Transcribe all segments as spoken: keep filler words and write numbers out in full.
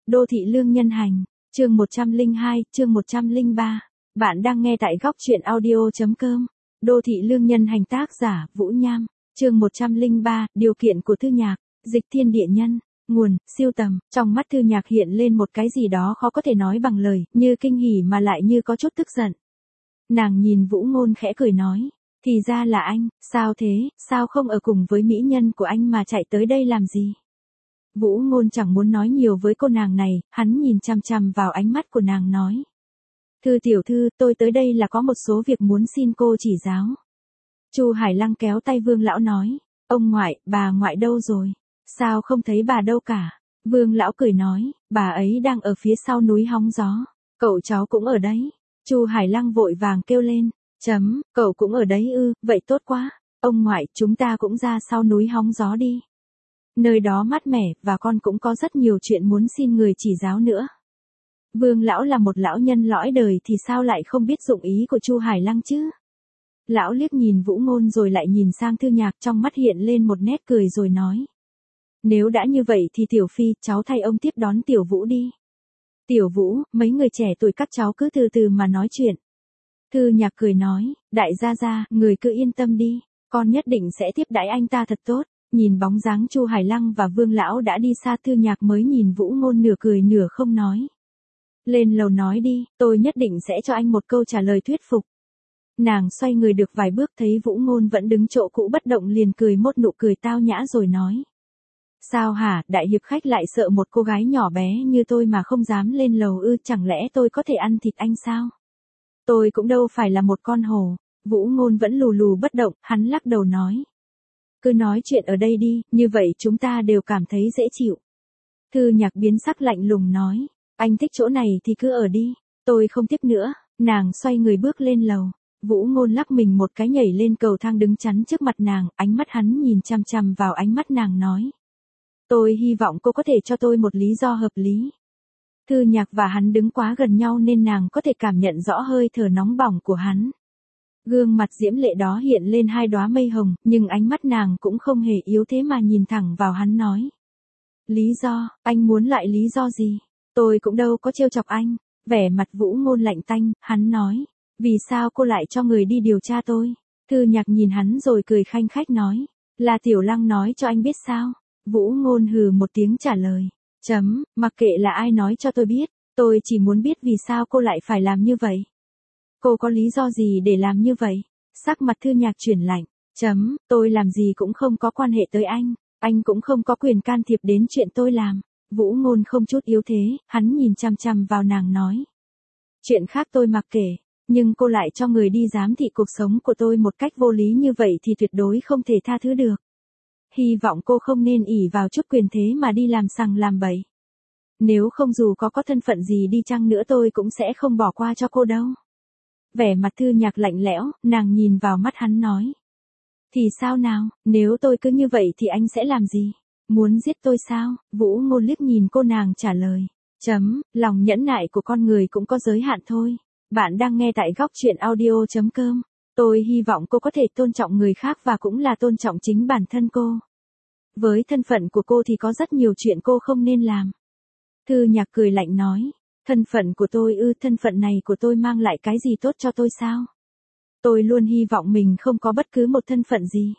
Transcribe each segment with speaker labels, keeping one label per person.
Speaker 1: Đô thị lương nhân hành, chương một trăm lẻ hai, chương một trăm lẻ ba. Bạn đang nghe tại góc truyện audio.com. Đô thị lương nhân hành, tác giả Vũ Nham, chương một trăm lẻ ba, điều kiện của Thư Nhạc, dịch thiên địa nhân, nguồn, siêu tầm. Trong mắt Thư Nhạc hiện lên một cái gì đó khó có thể nói bằng lời, như kinh hỉ mà lại như có chút tức giận. Nàng nhìn Vũ Ngôn khẽ cười nói, thì ra là anh, sao thế, sao không ở cùng với mỹ nhân của anh mà chạy tới đây làm gì? Vũ Ngôn chẳng muốn nói nhiều với cô nàng này, hắn nhìn chằm chằm vào ánh mắt của nàng nói. Thư tiểu thư, tôi tới đây là có một số việc muốn xin cô chỉ giáo. Chu Hải Lăng kéo tay Vương lão nói, ông ngoại, bà ngoại đâu rồi? Sao không thấy bà đâu cả? Vương lão cười nói, bà ấy đang ở phía sau núi hóng gió. Cậu cháu cũng ở đấy. Chu Hải Lăng vội vàng kêu lên, chấm, cậu cũng ở đấy ư, vậy tốt quá. Ông ngoại, chúng ta cũng ra sau núi hóng gió đi. Nơi đó mát mẻ, và con cũng có rất nhiều chuyện muốn xin người chỉ giáo nữa. Vương lão là một lão nhân lõi đời thì sao lại không biết dụng ý của Chu Hải Lăng chứ? Lão liếc nhìn Vũ Ngôn rồi lại nhìn sang Thư Nhạc, trong mắt hiện lên một nét cười rồi nói. Nếu đã như vậy thì Tiểu Phi, cháu thay ông tiếp đón Tiểu Vũ đi. Tiểu Vũ, mấy người trẻ tuổi các cháu cứ từ từ mà nói chuyện. Thư Nhạc cười nói, đại gia gia, người cứ yên tâm đi, con nhất định sẽ tiếp đãi anh ta thật tốt. Nhìn bóng dáng Chu Hải Lăng và Vương lão đã đi xa, Thư Nhạc mới nhìn Vũ Ngôn nửa cười nửa không nói. Lên lầu nói đi, tôi nhất định sẽ cho anh một câu trả lời thuyết phục. Nàng xoay người được vài bước thấy Vũ Ngôn vẫn đứng chỗ cũ bất động liền cười một nụ cười tao nhã rồi nói. Sao hả, đại hiệp khách lại sợ một cô gái nhỏ bé như tôi mà không dám lên lầu ư, chẳng lẽ tôi có thể ăn thịt anh sao? Tôi cũng đâu phải là một con hổ. Vũ Ngôn vẫn lù lù bất động, hắn lắc đầu nói. Cứ nói chuyện ở đây đi, như vậy chúng ta đều cảm thấy dễ chịu. Thư Nhạc biến sắc lạnh lùng nói, anh thích chỗ này thì cứ ở đi, tôi không tiếp nữa. Nàng xoay người bước lên lầu. Vũ Ngôn lắc mình một cái nhảy lên cầu thang đứng chắn trước mặt nàng, ánh mắt hắn nhìn chằm chằm vào ánh mắt nàng nói. Tôi hy vọng cô có thể cho tôi một lý do hợp lý. Thư Nhạc và hắn đứng quá gần nhau nên nàng có thể cảm nhận rõ hơi thở nóng bỏng của hắn. Gương mặt diễm lệ đó hiện lên hai đóa mây hồng, nhưng ánh mắt nàng cũng không hề yếu thế mà nhìn thẳng vào hắn nói. Lý do, anh muốn lại lý do gì? Tôi cũng đâu có trêu chọc anh. Vẻ mặt Vũ Ngôn lạnh tanh, hắn nói. Vì sao cô lại cho người đi điều tra tôi? Thư Nhạc nhìn hắn rồi cười khanh khách nói. Là Tiểu Lăng nói cho anh biết sao? Vũ Ngôn hừ một tiếng trả lời. Chấm, mặc kệ là ai nói cho tôi biết, tôi chỉ muốn biết vì sao cô lại phải làm như vậy. Cô có lý do gì để làm như vậy? Sắc mặt Thư Nhạc chuyển lạnh. Chấm, tôi làm gì cũng không có quan hệ tới anh. Anh cũng không có quyền can thiệp đến chuyện tôi làm. Vũ Ngôn không chút yếu thế, hắn nhìn chằm chằm vào nàng nói. Chuyện khác tôi mặc kệ, nhưng cô lại cho người đi giám thị cuộc sống của tôi một cách vô lý như vậy thì tuyệt đối không thể tha thứ được. Hy vọng cô không nên ỷ vào chút quyền thế mà đi làm sằng làm bậy. Nếu không dù có có thân phận gì đi chăng nữa tôi cũng sẽ không bỏ qua cho cô đâu. Vẻ mặt Thư Nhạc lạnh lẽo, nàng nhìn vào mắt hắn nói. Thì sao nào, nếu tôi cứ như vậy thì anh sẽ làm gì? Muốn giết tôi sao? Vũ Ngôn liếc nhìn cô nàng trả lời. Chấm, lòng nhẫn nại của con người cũng có giới hạn thôi. Bạn đang nghe tại góc truyện audio.com. Tôi hy vọng cô có thể tôn trọng người khác và cũng là tôn trọng chính bản thân cô. Với thân phận của cô thì có rất nhiều chuyện cô không nên làm. Thư Nhạc cười lạnh nói. Thân phận của tôi ư, thân phận này của tôi mang lại cái gì tốt cho tôi sao? Tôi luôn hy vọng mình không có bất cứ một thân phận gì.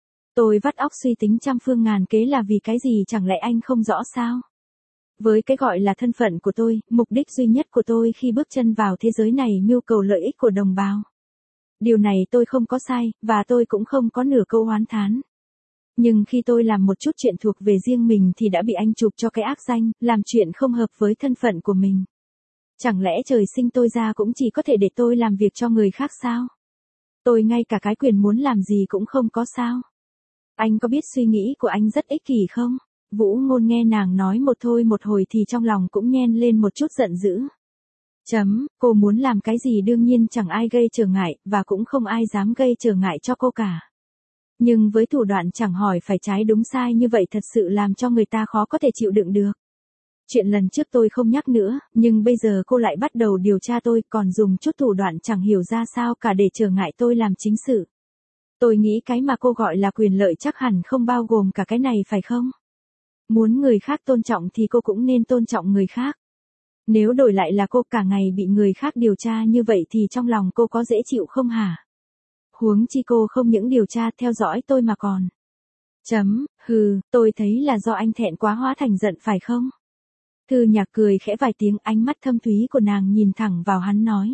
Speaker 1: Tôi vắt óc suy tính trăm phương ngàn kế là vì cái gì, chẳng lẽ anh không rõ sao? Với cái gọi là thân phận của tôi, mục đích duy nhất của tôi khi bước chân vào thế giới này mưu cầu lợi ích của đồng bào. Điều này tôi không có sai, và tôi cũng không có nửa câu oán thán. Nhưng khi tôi làm một chút chuyện thuộc về riêng mình thì đã bị anh chụp cho cái ác danh, làm chuyện không hợp với thân phận của mình. Chẳng lẽ trời sinh tôi ra cũng chỉ có thể để tôi làm việc cho người khác sao? Tôi ngay cả cái quyền muốn làm gì cũng không có sao? Anh có biết suy nghĩ của anh rất ích kỷ không? Vũ Ngôn nghe nàng nói một thôi một hồi thì trong lòng cũng nhen lên một chút giận dữ. Chấm, cô muốn làm cái gì đương nhiên chẳng ai gây trở ngại, và cũng không ai dám gây trở ngại cho cô cả. Nhưng với thủ đoạn chẳng hỏi phải trái đúng sai như vậy thật sự làm cho người ta khó có thể chịu đựng được. Chuyện lần trước tôi không nhắc nữa, nhưng bây giờ cô lại bắt đầu điều tra tôi, còn dùng chút thủ đoạn chẳng hiểu ra sao cả để trở ngại tôi làm chính sự. Tôi nghĩ cái mà cô gọi là quyền lợi chắc hẳn không bao gồm cả cái này phải không? Muốn người khác tôn trọng thì cô cũng nên tôn trọng người khác. Nếu đổi lại là cô cả ngày bị người khác điều tra như vậy thì trong lòng cô có dễ chịu không hả? Huống chi cô không những điều tra theo dõi tôi mà còn. Chấm, hừ, tôi thấy là do anh thẹn quá hóa thành giận phải không? Thư Nhạc cười khẽ vài tiếng, ánh mắt thâm thúy của nàng nhìn thẳng vào hắn nói.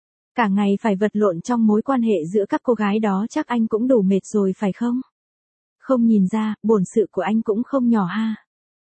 Speaker 1: Cả ngày phải vật lộn trong mối quan hệ giữa các cô gái đó chắc anh cũng đủ mệt rồi phải không? Không nhìn ra, bổn sự của anh cũng không nhỏ ha.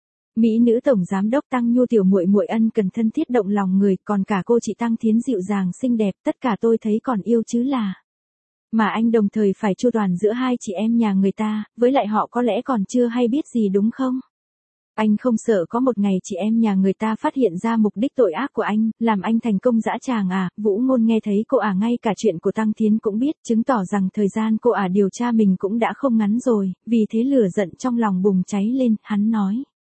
Speaker 1: Mỹ nữ tổng giám đốc Tăng Nhu tiểu muội muội ân cần thân thiết động lòng người, còn cả cô chị Tăng Thiến dịu dàng xinh đẹp, tất cả tôi thấy còn yêu chứ là. Mà anh đồng thời phải chu toàn giữa hai chị em nhà người ta, với lại họ có lẽ còn chưa hay biết gì đúng không? Anh không sợ có một ngày chị em nhà người ta phát hiện ra mục đích tội ác của anh, làm anh thành công dã tràng à? Vũ Ngôn nghe thấy cô ả ngay cả chuyện của Tăng Thiến cũng biết, chứng tỏ rằng thời gian cô ả điều tra mình cũng đã không ngắn rồi, vì thế lửa giận trong lòng bùng cháy lên, hắn nói.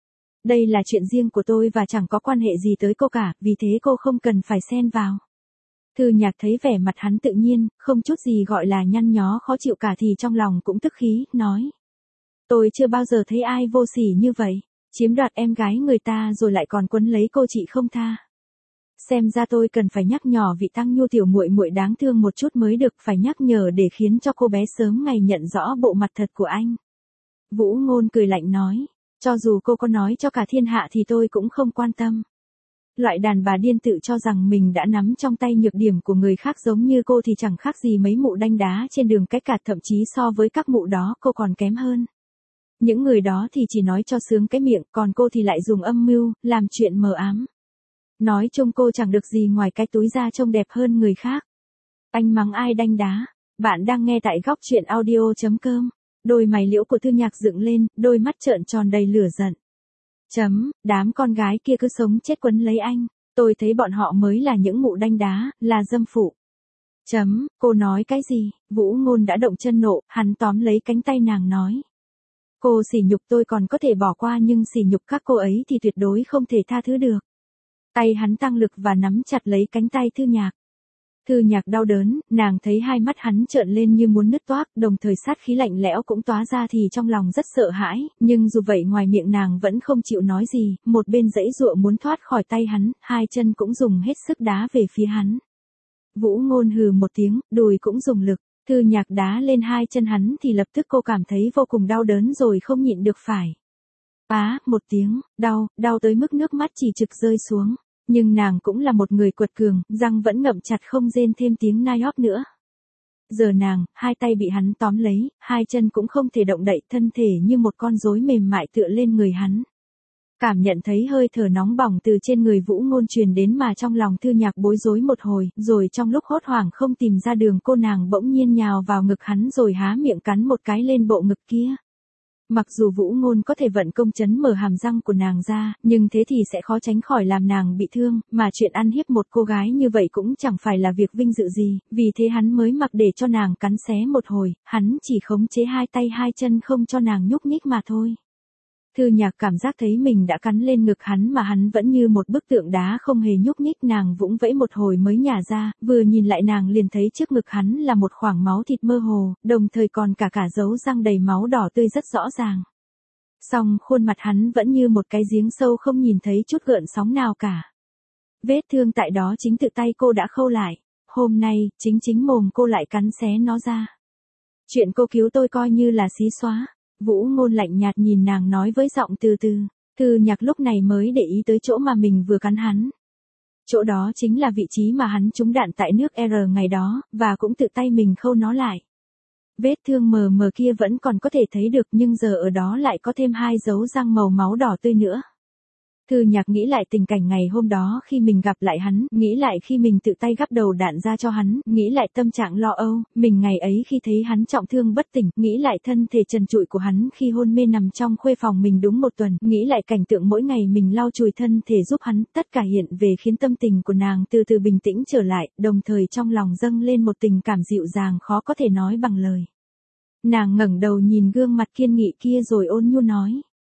Speaker 1: Đây là chuyện riêng của tôi và chẳng có quan hệ gì tới cô cả, vì thế cô không cần phải xen vào. Thư Nhạc thấy vẻ mặt hắn tự nhiên, không chút gì gọi là nhăn nhó khó chịu cả thì trong lòng cũng tức khí, nói. Tôi chưa bao giờ thấy ai vô sỉ như vậy, chiếm đoạt em gái người ta rồi lại còn quấn lấy cô chị không tha. Xem ra tôi cần phải nhắc nhỏ vị Tăng Nhu tiểu muội muội đáng thương một chút mới được, phải nhắc nhở để khiến cho cô bé sớm ngày nhận rõ bộ mặt thật của anh. Vũ Ngôn cười lạnh nói, cho dù cô có nói cho cả thiên hạ thì tôi cũng không quan tâm. Loại đàn bà điên tự cho rằng mình đã nắm trong tay nhược điểm của người khác giống như cô thì chẳng khác gì mấy mụ đanh đá trên đường cách cạt, thậm chí so với các mụ đó cô còn kém hơn. Những người đó thì chỉ nói cho sướng cái miệng, còn cô thì lại dùng âm mưu, làm chuyện mờ ám. Nói chung cô chẳng được gì ngoài cái túi da trông đẹp hơn người khác. Anh mắng ai đanh đá? Bạn đang nghe tại góc truyện audio chấm com. Đôi mày liễu của Thư Nhạc dựng lên, đôi mắt trợn tròn đầy lửa giận. Chấm, đám con gái kia cứ sống chết quấn lấy anh, tôi thấy bọn họ mới là những mụ đanh đá, là dâm phụ. Chấm, cô nói cái gì? Vũ Ngôn đã động chân nộ, hắn tóm lấy cánh tay nàng nói. Cô sỉ nhục tôi còn có thể bỏ qua nhưng sỉ nhục các cô ấy thì tuyệt đối không thể tha thứ được. Tay hắn tăng lực và nắm chặt lấy cánh tay Thư Nhạc. Thư Nhạc đau đớn, nàng thấy hai mắt hắn trợn lên như muốn nứt toác, đồng thời sát khí lạnh lẽo cũng tóa ra thì trong lòng rất sợ hãi, nhưng dù vậy ngoài miệng nàng vẫn không chịu nói gì, một bên giãy giụa muốn thoát khỏi tay hắn, hai chân cũng dùng hết sức đá về phía hắn. Vũ Ngôn hừ một tiếng, đùi cũng dùng lực, Thư Nhạc đá lên hai chân hắn thì lập tức cô cảm thấy vô cùng đau đớn rồi không nhịn được phải. Á, một tiếng, đau, đau tới mức nước mắt chỉ trực rơi xuống. Nhưng nàng cũng là một người quật cường, răng vẫn ngậm chặt không rên thêm tiếng nai hóp nữa. Giờ nàng, hai tay bị hắn tóm lấy, hai chân cũng không thể động đậy, thân thể như một con rối mềm mại tựa lên người hắn. Cảm nhận thấy hơi thở nóng bỏng từ trên người Vũ Ngôn truyền đến mà trong lòng Thư Nhạc bối rối một hồi, rồi trong lúc hốt hoảng không tìm ra đường cô nàng bỗng nhiên nhào vào ngực hắn rồi há miệng cắn một cái lên bộ ngực kia. Mặc dù Vũ Ngôn có thể vận công chấn mở hàm răng của nàng ra, nhưng thế thì sẽ khó tránh khỏi làm nàng bị thương, mà chuyện ăn hiếp một cô gái như vậy cũng chẳng phải là việc vinh dự gì, vì thế hắn mới mặc để cho nàng cắn xé một hồi, hắn chỉ khống chế hai tay hai chân không cho nàng nhúc nhích mà thôi. Thư Nhạc cảm giác thấy mình đã cắn lên ngực hắn mà hắn vẫn như một bức tượng đá không hề nhúc nhích, nàng vũng vẫy một hồi mới nhả ra, vừa nhìn lại nàng liền thấy trước ngực hắn là một khoảng máu thịt mơ hồ, đồng thời còn cả cả dấu răng đầy máu đỏ tươi rất rõ ràng. Song khuôn mặt hắn vẫn như một cái giếng sâu không nhìn thấy chút gợn sóng nào cả. Vết thương tại đó chính tự tay cô đã khâu lại, hôm nay, chính chính mồm cô lại cắn xé nó ra. Chuyện cô cứu tôi coi như là xí xóa. Vũ Ngôn lạnh nhạt nhìn nàng nói với giọng từ từ, Thư Nhạc lúc này mới để ý tới chỗ mà mình vừa cắn hắn. Chỗ đó chính là vị trí mà hắn trúng đạn tại nước R ngày đó, và cũng tự tay mình khâu nó lại. Vết thương mờ mờ kia vẫn còn có thể thấy được nhưng giờ ở đó lại có thêm hai dấu răng màu máu đỏ tươi nữa. Thư Nhạc nghĩ lại tình cảnh ngày hôm đó khi mình gặp lại hắn, nghĩ lại khi mình tự tay gắp đầu đạn ra cho hắn, nghĩ lại tâm trạng lo âu, mình ngày ấy khi thấy hắn trọng thương bất tỉnh, nghĩ lại thân thể trần trụi của hắn khi hôn mê nằm trong khuê phòng mình đúng một tuần, nghĩ lại cảnh tượng mỗi ngày mình lau chùi thân thể giúp hắn, tất cả hiện về khiến tâm tình của nàng từ từ bình tĩnh trở lại, đồng thời trong lòng dâng lên một tình cảm dịu dàng khó có thể nói bằng lời. Nàng ngẩng đầu nhìn gương mặt kiên nghị kia rồi ôn nhu nói.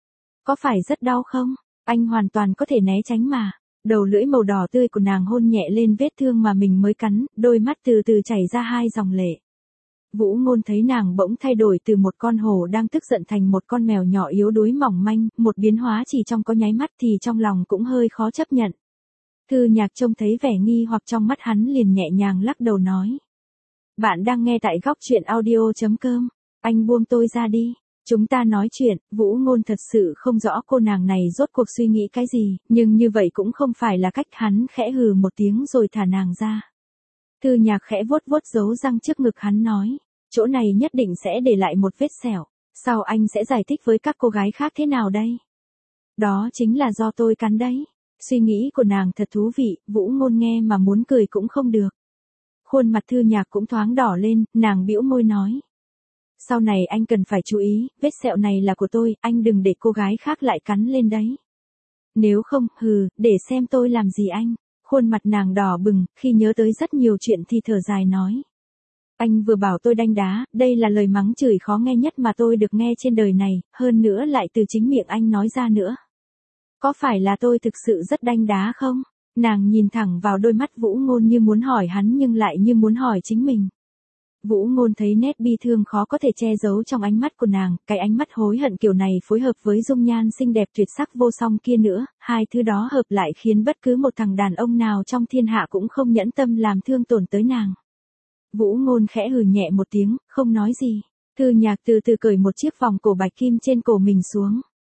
Speaker 1: Có phải rất đau không? Anh hoàn toàn có thể né tránh mà. Đầu lưỡi màu đỏ tươi của nàng hôn nhẹ lên vết thương mà mình mới cắn, đôi mắt từ từ chảy ra hai dòng lệ. Vũ Ngôn thấy nàng bỗng thay đổi từ một con hổ đang tức giận thành một con mèo nhỏ yếu đuối mỏng manh, một biến hóa chỉ trong có nháy mắt thì trong lòng cũng hơi khó chấp nhận. Thư Nhạc trông thấy vẻ nghi hoặc trong mắt hắn liền nhẹ nhàng lắc đầu nói. Bạn đang nghe tại góc chuyện audio.com, anh buông tôi ra đi. Chúng ta nói chuyện. Vũ Ngôn thật sự không rõ cô nàng này rốt cuộc suy nghĩ cái gì, nhưng như vậy cũng không phải là cách. Hắn khẽ hừ một tiếng rồi thả nàng ra. Thư Nhạc khẽ vuốt vuốt dấu răng trước ngực hắn nói, chỗ này nhất định sẽ để lại một vết sẹo, sau anh sẽ giải thích với các cô gái khác thế nào đây? Đó chính là do tôi cắn đấy. Suy nghĩ của nàng thật thú vị, Vũ Ngôn nghe mà muốn cười cũng không được. Khuôn mặt Thư Nhạc cũng thoáng đỏ lên, nàng bĩu môi nói. Sau này anh cần phải chú ý, vết sẹo này là của tôi, anh đừng để cô gái khác lại cắn lên đấy. Nếu không, hừ, để xem tôi làm gì anh. Khuôn mặt nàng đỏ bừng, khi nhớ tới rất nhiều chuyện thì thở dài nói. Anh vừa bảo tôi đanh đá, đây là lời mắng chửi khó nghe nhất mà tôi được nghe trên đời này, hơn nữa lại từ chính miệng anh nói ra nữa. Có phải là tôi thực sự rất đanh đá không? Nàng nhìn thẳng vào đôi mắt Vũ Ngôn như muốn hỏi hắn nhưng lại như muốn hỏi chính mình. Vũ Ngôn thấy nét bi thương khó có thể che giấu trong ánh mắt của nàng, cái ánh mắt hối hận kiểu này phối hợp với dung nhan xinh đẹp tuyệt sắc vô song kia nữa, hai thứ đó hợp lại khiến bất cứ một thằng đàn ông nào trong thiên hạ cũng không nhẫn tâm làm thương tổn tới nàng. Vũ Ngôn khẽ hừ nhẹ một tiếng, không nói gì. Thư Nhạc từ từ cởi một chiếc vòng cổ bạch kim trên cổ mình xuống.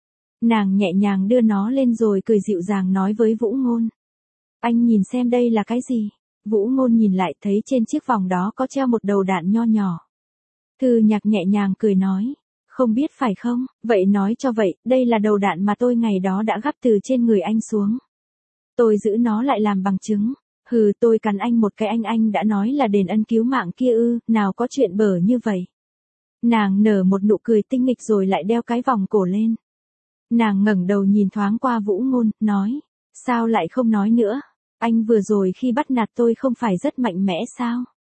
Speaker 1: Nàng nhẹ nhàng đưa nó lên rồi cười dịu dàng nói với Vũ Ngôn. Anh nhìn xem đây là cái gì? Vũ Ngôn nhìn lại thấy trên chiếc vòng đó có treo một đầu đạn nho nhỏ. Thư Nhạc nhẹ nhàng cười nói. Không biết phải không? Vậy nói cho vậy, đây là đầu đạn mà tôi ngày đó đã gắp từ trên người anh xuống. Tôi giữ nó lại làm bằng chứng. Hừ, tôi cắn anh một cái anh anh đã nói là đền ân cứu mạng kia ư, nào có chuyện bở như vậy. Nàng nở một nụ cười tinh nghịch rồi lại đeo cái vòng cổ lên. Nàng ngẩng đầu nhìn thoáng qua Vũ Ngôn, nói, sao lại không nói nữa, anh vừa rồi khi bắt nạt tôi không phải rất mạnh mẽ sao?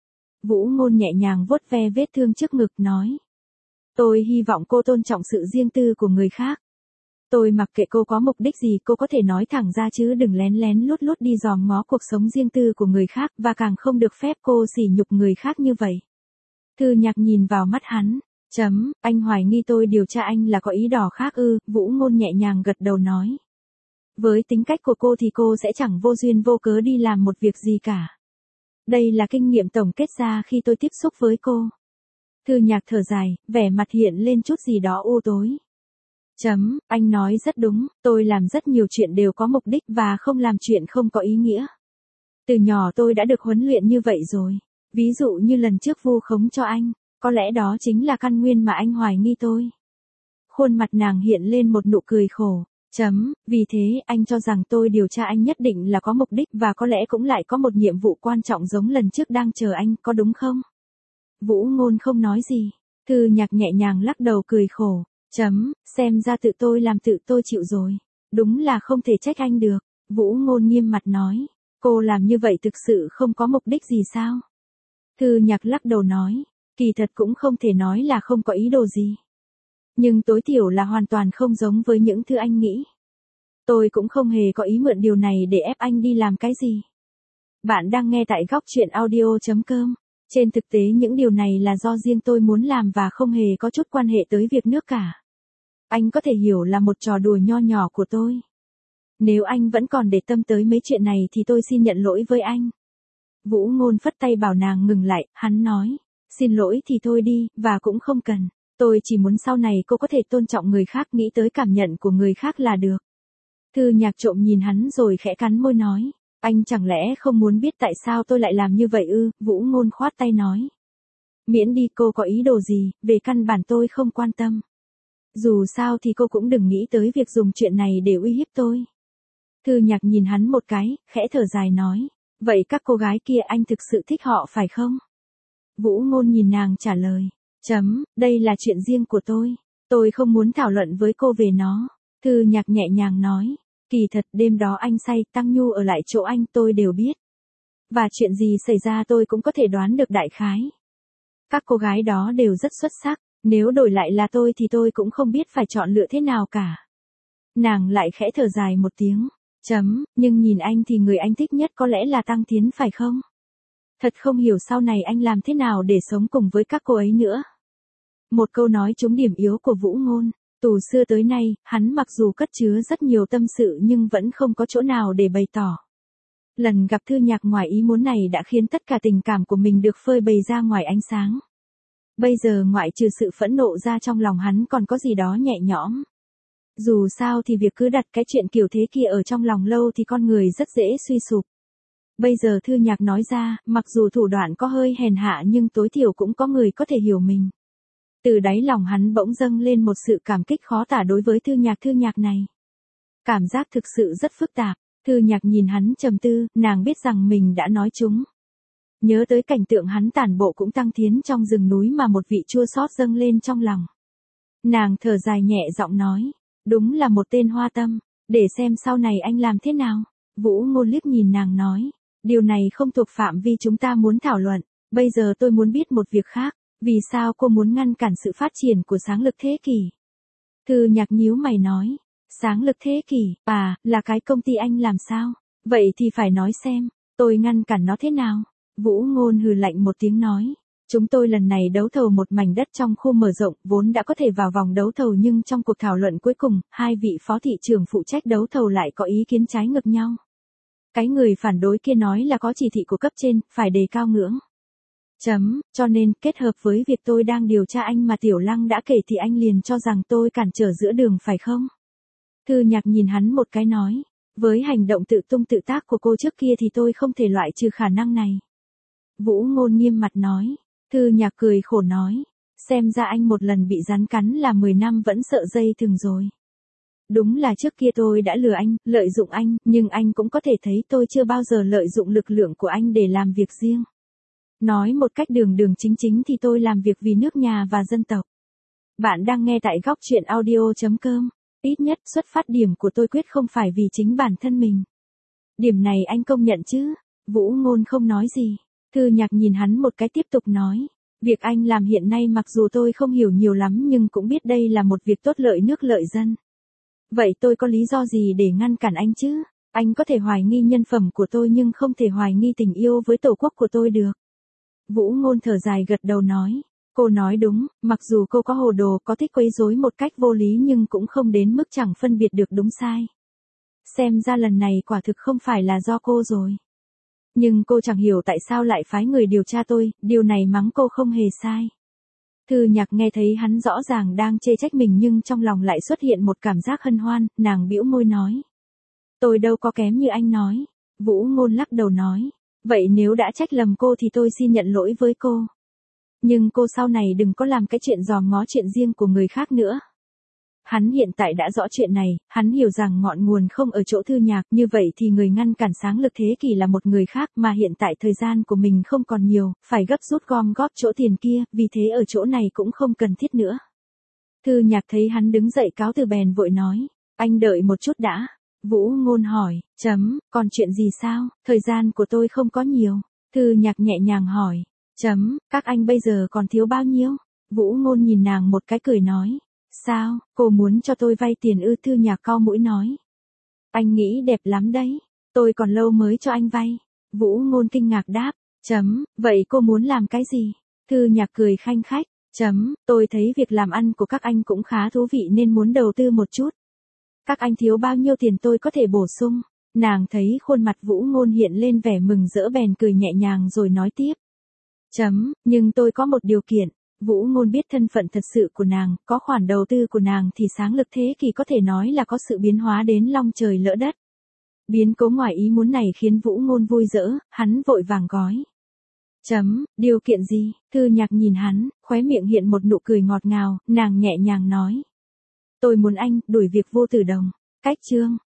Speaker 1: Vũ Ngôn nhẹ nhàng vuốt ve vết thương trước ngực nói, tôi hy vọng cô tôn trọng sự riêng tư của người khác. Tôi mặc kệ cô có mục đích gì cô có thể nói thẳng ra chứ đừng lén lén lút lút đi dòm ngó cuộc sống riêng tư của người khác và càng không được phép cô sỉ nhục người khác như vậy. Thư Nhạc nhìn vào mắt hắn, chấm, anh hoài nghi tôi điều tra anh là có ý đồ khác ư, Vũ Ngôn nhẹ nhàng gật đầu nói. Với tính cách của cô thì cô sẽ chẳng vô duyên vô cớ đi làm một việc gì cả. Đây là kinh nghiệm tổng kết ra khi tôi tiếp xúc với cô. Thư Nhạc thở dài, vẻ mặt hiện lên chút gì đó u tối. Chấm, anh nói rất đúng, tôi làm rất nhiều chuyện đều có mục đích và không làm chuyện không có ý nghĩa. Từ nhỏ tôi đã được huấn luyện như vậy rồi. Ví dụ như lần trước vu khống cho anh, có lẽ đó chính là căn nguyên mà anh hoài nghi tôi. Khuôn mặt nàng hiện lên một nụ cười khổ. Chấm, vì thế anh cho rằng tôi điều tra anh nhất định là có mục đích và có lẽ cũng lại có một nhiệm vụ quan trọng giống lần trước đang chờ anh, có đúng không? Vũ Ngôn không nói gì. Thư Nhạc nhẹ nhàng lắc đầu cười khổ. Chấm, xem ra tự tôi làm tự tôi chịu rồi. Đúng là không thể trách anh được. Vũ Ngôn nghiêm mặt nói. Cô làm như vậy thực sự không có mục đích gì sao? Thư Nhạc lắc đầu nói. Kỳ thật cũng không thể nói là không có ý đồ gì. Nhưng tối thiểu là hoàn toàn không giống với những thứ anh nghĩ. Tôi cũng không hề có ý mượn điều này để ép anh đi làm cái gì. Bạn đang nghe tại góc chuyện audio.com. Trên thực tế những điều này là do riêng tôi muốn làm và không hề có chút quan hệ tới việc nước cả. Anh có thể hiểu là một trò đùa nho nhỏ của tôi. Nếu anh vẫn còn để tâm tới mấy chuyện này thì tôi xin nhận lỗi với anh. Vũ Ngôn phất tay bảo nàng ngừng lại, hắn nói. Xin lỗi thì thôi đi, và cũng không cần. Tôi chỉ muốn sau này cô có thể tôn trọng người khác, nghĩ tới cảm nhận của người khác là được. Thư Nhạc trộm nhìn hắn rồi khẽ cắn môi nói. Anh chẳng lẽ không muốn biết tại sao tôi lại làm như vậy ư? Vũ Ngôn khoát tay nói. Miễn đi cô có ý đồ gì, về căn bản tôi không quan tâm. Dù sao thì cô cũng đừng nghĩ tới việc dùng chuyện này để uy hiếp tôi. Thư Nhạc nhìn hắn một cái, khẽ thở dài nói. Vậy các cô gái kia anh thực sự thích họ phải không? Vũ Ngôn nhìn nàng trả lời. Chấm, đây là chuyện riêng của tôi. Tôi không muốn thảo luận với cô về nó. Thư Nhạc nhẹ nhàng nói. Kỳ thật đêm đó anh say, Tăng Nhu ở lại chỗ anh tôi đều biết. Và chuyện gì xảy ra tôi cũng có thể đoán được đại khái. Các cô gái đó đều rất xuất sắc. Nếu đổi lại là tôi thì tôi cũng không biết phải chọn lựa thế nào cả. Nàng lại khẽ thở dài một tiếng. Chấm, nhưng nhìn anh thì người anh thích nhất có lẽ là Tăng Thiến phải không? Thật không hiểu sau này anh làm thế nào để sống cùng với các cô ấy nữa. Một câu nói trúng điểm yếu của Vũ Ngôn. Từ xưa tới nay, hắn mặc dù cất chứa rất nhiều tâm sự nhưng vẫn không có chỗ nào để bày tỏ. Lần gặp Thư Nhạc ngoài ý muốn này đã khiến tất cả tình cảm của mình được phơi bày ra ngoài ánh sáng. Bây giờ ngoại trừ sự phẫn nộ ra trong lòng hắn còn có gì đó nhẹ nhõm. Dù sao thì việc cứ đặt cái chuyện kiểu thế kia ở trong lòng lâu thì con người rất dễ suy sụp. Bây giờ Thư Nhạc nói ra, mặc dù thủ đoạn có hơi hèn hạ nhưng tối thiểu cũng có người có thể hiểu mình. Từ đáy lòng hắn bỗng dâng lên một sự cảm kích khó tả đối với Thư Nhạc Thư Nhạc này. Cảm giác thực sự rất phức tạp. Thư Nhạc nhìn hắn trầm tư, nàng biết rằng mình đã nói trúng. Nhớ tới cảnh tượng hắn tản bộ cũng tăng tiến trong rừng núi mà một vị chua xót dâng lên trong lòng. Nàng thở dài nhẹ giọng nói, đúng là một tên hoa tâm, để xem sau này anh làm thế nào. Vũ Ngôn liếc nhìn nàng nói, điều này không thuộc phạm vi chúng ta muốn thảo luận, bây giờ tôi muốn biết một việc khác, vì sao cô muốn ngăn cản sự phát triển của Sáng Lực Thế Kỷ? Thư Nhạc nhíu mày nói, Sáng Lực Thế Kỷ, à, là cái công ty anh làm sao? Vậy thì phải nói xem, tôi ngăn cản nó thế nào? Vũ Ngôn hừ lạnh một tiếng nói, chúng tôi lần này đấu thầu một mảnh đất trong khu mở rộng, vốn đã có thể vào vòng đấu thầu nhưng trong cuộc thảo luận cuối cùng, hai vị phó thị trưởng phụ trách đấu thầu lại có ý kiến trái ngược nhau. Cái người phản đối kia nói là có chỉ thị của cấp trên, phải đề cao ngưỡng. Chấm, cho nên, kết hợp với việc tôi đang điều tra anh mà Tiểu Lăng đã kể thì anh liền cho rằng tôi cản trở giữa đường phải không? Thư Nhạc nhìn hắn một cái nói, với hành động tự tung tự tác của cô trước kia thì tôi không thể loại trừ khả năng này. Vũ Ngôn nghiêm mặt nói, Thư Nhạc cười khổ nói, xem ra anh một lần bị rắn cắn là mười năm vẫn sợ dây thừng rồi. Đúng là trước kia tôi đã lừa anh, lợi dụng anh, nhưng anh cũng có thể thấy tôi chưa bao giờ lợi dụng lực lượng của anh để làm việc riêng. Nói một cách đường đường chính chính thì tôi làm việc vì nước nhà và dân tộc. Bạn đang nghe tại góc truyện audio chấm com. Ít nhất xuất phát điểm của tôi quyết không phải vì chính bản thân mình. Điểm này anh công nhận chứ? Vũ Ngôn không nói gì. Thư Nhạc nhìn hắn một cái tiếp tục nói. Việc anh làm hiện nay mặc dù tôi không hiểu nhiều lắm nhưng cũng biết đây là một việc tốt lợi nước lợi dân. Vậy tôi có lý do gì để ngăn cản anh chứ? Anh có thể hoài nghi nhân phẩm của tôi nhưng không thể hoài nghi tình yêu với tổ quốc của tôi được. Vũ Ngôn thở dài gật đầu nói. Cô nói đúng, mặc dù cô có hồ đồ, có thích quấy rối một cách vô lý nhưng cũng không đến mức chẳng phân biệt được đúng sai. Xem ra lần này quả thực không phải là do cô rồi. Nhưng cô chẳng hiểu tại sao lại phái người điều tra tôi, điều này mắng cô không hề sai. Thư Nhạc nghe thấy hắn rõ ràng đang chê trách mình nhưng trong lòng lại xuất hiện một cảm giác hân hoan, nàng bĩu môi nói. Tôi đâu có kém như anh nói. Vũ Ngôn lắc đầu nói. Vậy nếu đã trách lầm cô thì tôi xin nhận lỗi với cô. Nhưng cô sau này đừng có làm cái chuyện dòm ngó chuyện riêng của người khác nữa. Hắn hiện tại đã rõ chuyện này, hắn hiểu rằng ngọn nguồn không ở chỗ Thư Nhạc, như vậy thì người ngăn cản Sáng Lực Thế Kỷ là một người khác mà hiện tại thời gian của mình không còn nhiều, phải gấp rút gom góp chỗ tiền kia, vì thế ở chỗ này cũng không cần thiết nữa. Thư Nhạc thấy hắn đứng dậy cáo từ bèn vội nói, anh đợi một chút đã. Vũ Ngôn hỏi, chấm, còn chuyện gì sao, thời gian của tôi không có nhiều. Thư Nhạc nhẹ nhàng hỏi, chấm, các anh bây giờ còn thiếu bao nhiêu? Vũ Ngôn nhìn nàng một cái cười nói, sao, cô muốn cho tôi vay tiền ư? Thư Nhạc cau mũi nói, anh nghĩ đẹp lắm đấy, tôi còn lâu mới cho anh vay. Vũ Ngôn kinh ngạc đáp, chấm, vậy cô muốn làm cái gì? Thư Nhạc cười khanh khách, chấm, tôi thấy việc làm ăn của các anh cũng khá thú vị nên muốn đầu tư một chút. Các anh thiếu bao nhiêu tiền tôi có thể bổ sung. Nàng thấy khuôn mặt Vũ Ngôn hiện lên vẻ mừng rỡ bèn cười nhẹ nhàng rồi nói tiếp. Chấm, nhưng tôi có một điều kiện. Vũ Ngôn biết thân phận thật sự của nàng, có khoản đầu tư của nàng thì Sáng Lực Thế Kỷ có thể nói là có sự biến hóa đến long trời lỡ đất. Biến cố ngoài ý muốn này khiến Vũ Ngôn vui rỡ, hắn vội vàng gói. Chấm, điều kiện gì? Thư Nhạc nhìn hắn, khóe miệng hiện một nụ cười ngọt ngào, nàng nhẹ nhàng nói. Tôi muốn anh, đuổi việc Vô Tử Đồng. Cách chương.